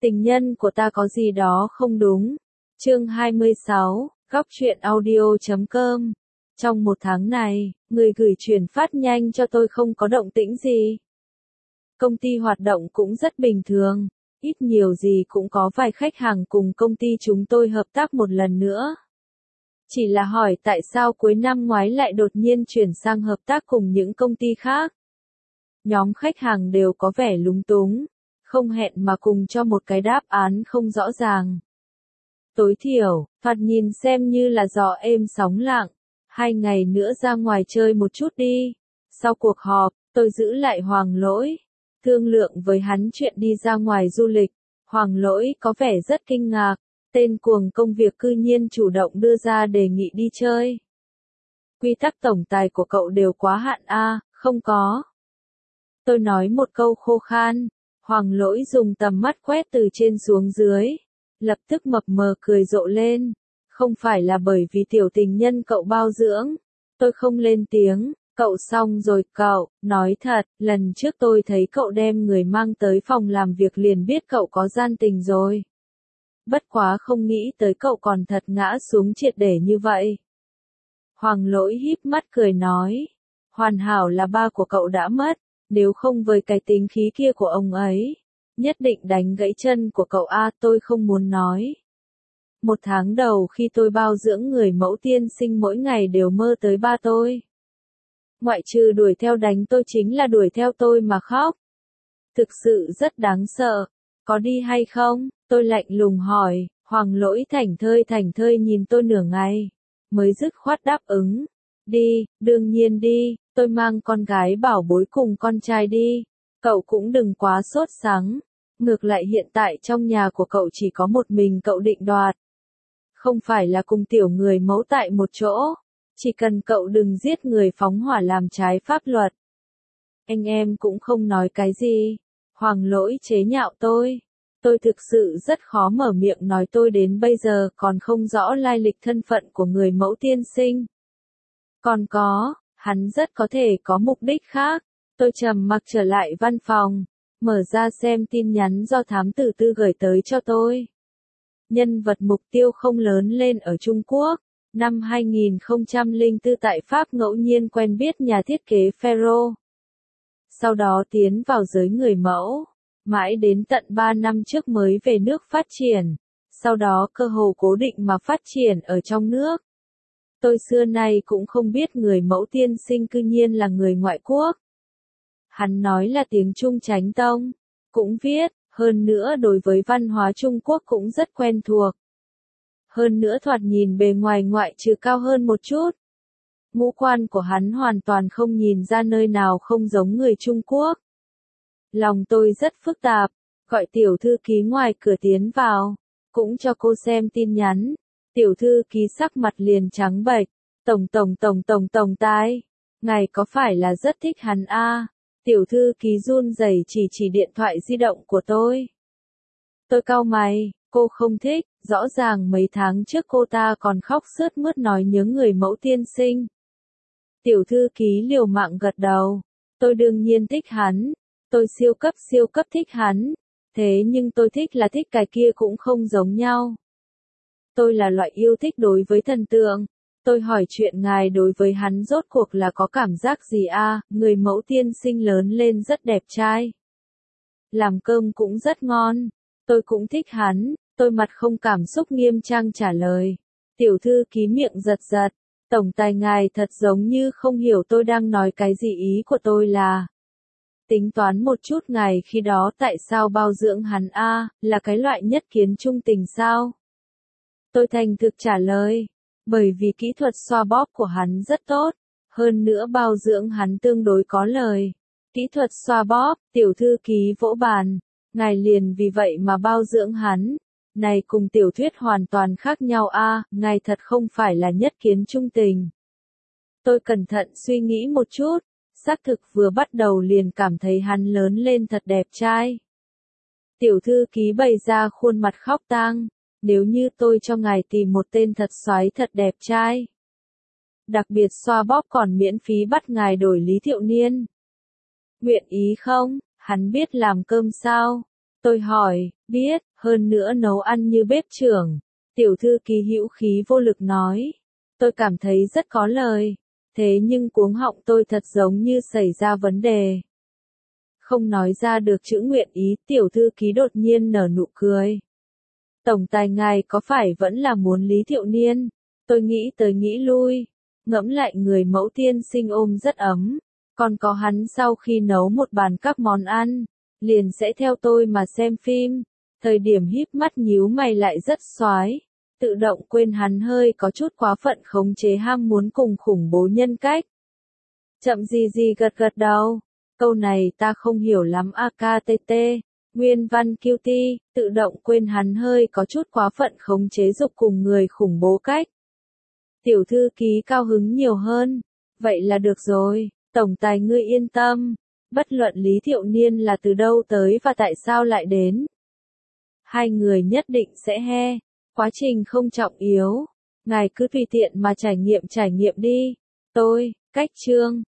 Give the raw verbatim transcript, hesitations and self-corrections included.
Tình nhân của ta có gì đó không đúng. Chương hai mươi sáu, góc truyện audio chấm com. Trong một tháng này, người gửi chuyển phát nhanh cho tôi không có động tĩnh gì. Công ty hoạt động cũng rất bình thường, ít nhiều gì cũng có vài khách hàng cùng công ty chúng tôi hợp tác một lần nữa. Chỉ là hỏi tại sao cuối năm ngoái lại đột nhiên chuyển sang hợp tác cùng những công ty khác. Nhóm khách hàng đều có vẻ lúng túng, không hẹn mà cùng cho một cái đáp án không rõ ràng. Tối thiểu, thoạt nhìn xem như là gió êm sóng lặng, hai ngày nữa ra ngoài chơi một chút đi. Sau cuộc họp, tôi giữ lại Hoàng Lỗi, thương lượng với hắn chuyện đi ra ngoài du lịch. Hoàng Lỗi có vẻ rất kinh ngạc, tên cuồng công việc cư nhiên chủ động đưa ra đề nghị đi chơi. Quy tắc tổng tài của cậu đều quá hạn a, không có. Tôi nói một câu khô khan. Hoàng Lỗi dùng tầm mắt quét từ trên xuống dưới, lập tức mập mờ cười rộ lên. Không phải là bởi vì tiểu tình nhân cậu bao dưỡng. Tôi không lên tiếng, cậu xong rồi cậu, nói thật, lần trước tôi thấy cậu đem người mang tới phòng làm việc liền biết cậu có gian tình rồi. Bất quá không nghĩ tới cậu còn thật ngã xuống triệt để như vậy. Hoàng Lỗi híp mắt cười nói, hoàn hảo là ba của cậu đã mất. Nếu không với cái tính khí kia của ông ấy, nhất định đánh gãy chân của cậu a, tôi không muốn nói. Một tháng đầu khi tôi bao dưỡng người mẫu tiên sinh mỗi ngày đều mơ tới ba tôi. Ngoại trừ đuổi theo đánh tôi chính là đuổi theo tôi mà khóc. Thực sự rất đáng sợ. Có đi hay không? Tôi lạnh lùng hỏi. Hoàng Lỗi thảnh thơi thảnh thơi nhìn tôi nửa ngày, mới dứt khoát đáp ứng. Đi, đương nhiên đi. Tôi mang con gái bảo bối cùng con trai đi. Cậu cũng đừng quá sốt sắng. Ngược lại hiện tại trong nhà của cậu chỉ có một mình cậu định đoạt. Không phải là cùng tiểu người mẫu tại một chỗ. Chỉ cần cậu đừng giết người phóng hỏa làm trái pháp luật. Anh em cũng không nói cái gì. Hoàng Lỗi chế nhạo tôi. Tôi thực sự rất khó mở miệng nói tôi đến bây giờ còn không rõ lai lịch thân phận của người mẫu tiên sinh. Còn có, hắn rất có thể có mục đích khác. Tôi trầm mặc trở lại văn phòng, mở ra xem tin nhắn do thám tử tư gửi tới cho tôi. Nhân vật mục tiêu không lớn lên ở Trung Quốc. Năm hai nghìn không trăm lẻ bốn tại Pháp ngẫu nhiên quen biết nhà thiết kế Ferro. Sau đó tiến vào giới người mẫu. Mãi đến tận ba năm trước mới về nước phát triển. Sau đó cơ hồ cố định mà phát triển ở trong nước. Tôi xưa nay cũng không biết người mẫu tiên sinh cư nhiên là người ngoại quốc. Hắn nói là tiếng Trung Chánh Tông, cũng viết, hơn nữa đối với văn hóa Trung Quốc cũng rất quen thuộc. Hơn nữa thoạt nhìn bề ngoài ngoại trừ cao hơn một chút. Ngũ quan của hắn hoàn toàn không nhìn ra nơi nào không giống người Trung Quốc. Lòng tôi rất phức tạp, gọi tiểu thư ký ngoài cửa tiến vào, cũng cho cô xem tin nhắn. Tiểu thư ký sắc mặt liền trắng bệch, tổng tổng tổng tổng tổng tai, ngài có phải là rất thích hắn a? Tiểu thư ký run rẩy chỉ chỉ điện thoại di động của tôi. Tôi cau mày, cô không thích, rõ ràng mấy tháng trước cô ta còn khóc sướt mướt nói nhớ người mẫu tiên sinh. Tiểu thư ký liều mạng gật đầu, tôi đương nhiên thích hắn, tôi siêu cấp siêu cấp thích hắn, thế nhưng tôi thích là thích cái kia cũng không giống nhau. Tôi là loại yêu thích đối với thần tượng. Tôi hỏi chuyện ngài đối với hắn rốt cuộc là có cảm giác gì a? Người mẫu tiên sinh lớn lên rất đẹp trai. Làm cơm cũng rất ngon. Tôi cũng thích hắn. Tôi mặt không cảm xúc nghiêm trang trả lời. Tiểu thư ký miệng giật giật. Tổng tài ngài thật giống như không hiểu tôi đang nói cái gì, ý của tôi là. Tính toán một chút ngài khi đó tại sao bao dưỡng hắn a, là cái loại nhất kiến trung tình sao? Tôi thành thực trả lời, bởi vì kỹ thuật xoa bóp của hắn rất tốt, hơn nữa bao dưỡng hắn tương đối có lời. Kỹ thuật xoa bóp, tiểu thư ký vỗ bàn, ngài liền vì vậy mà bao dưỡng hắn. Này cùng tiểu thuyết hoàn toàn khác nhau a, ngài thật không phải là nhất kiến trung tình. Tôi cẩn thận suy nghĩ một chút, xác thực vừa bắt đầu liền cảm thấy hắn lớn lên thật đẹp trai. Tiểu thư ký bày ra khuôn mặt khóc tang. Nếu như tôi cho ngài tìm một tên thật xoái thật đẹp trai. Đặc biệt xoa bóp còn miễn phí bắt ngài đổi Lý Thiệu Niên. Nguyện ý không? Hắn biết làm cơm sao? Tôi hỏi, biết, hơn nữa nấu ăn như bếp trưởng. Tiểu thư ký hữu khí vô lực nói. Tôi cảm thấy rất có lời. Thế nhưng cuống họng tôi thật giống như xảy ra vấn đề. Không nói ra được chữ nguyện ý, tiểu thư ký đột nhiên nở nụ cười. Tổng tài ngài có phải vẫn là muốn Lý Thiệu Niên? Tôi nghĩ tới nghĩ lui. Ngẫm lại người mẫu tiên sinh ôm rất ấm. Còn có hắn sau khi nấu một bàn các món ăn, liền sẽ theo tôi mà xem phim. Thời điểm híp mắt nhíu mày lại rất xoái. Tự động quên hắn hơi có chút quá phận khống chế ham muốn cùng khủng bố nhân cách. Chậm gì gì gật gật đầu. Câu này ta không hiểu lắm a ca tê tê. Nguyên văn Q T, tự động quên hắn hơi có chút quá phận khống chế dục cùng người khủng bố cách. Tiểu thư ký cao hứng nhiều hơn. Vậy là được rồi, tổng tài ngươi yên tâm. Bất luận Lý Thiệu Niên là từ đâu tới và tại sao lại đến. Hai người nhất định sẽ he. Quá trình không trọng yếu. Ngài cứ tùy tiện mà trải nghiệm trải nghiệm đi. Tôi, cách chương.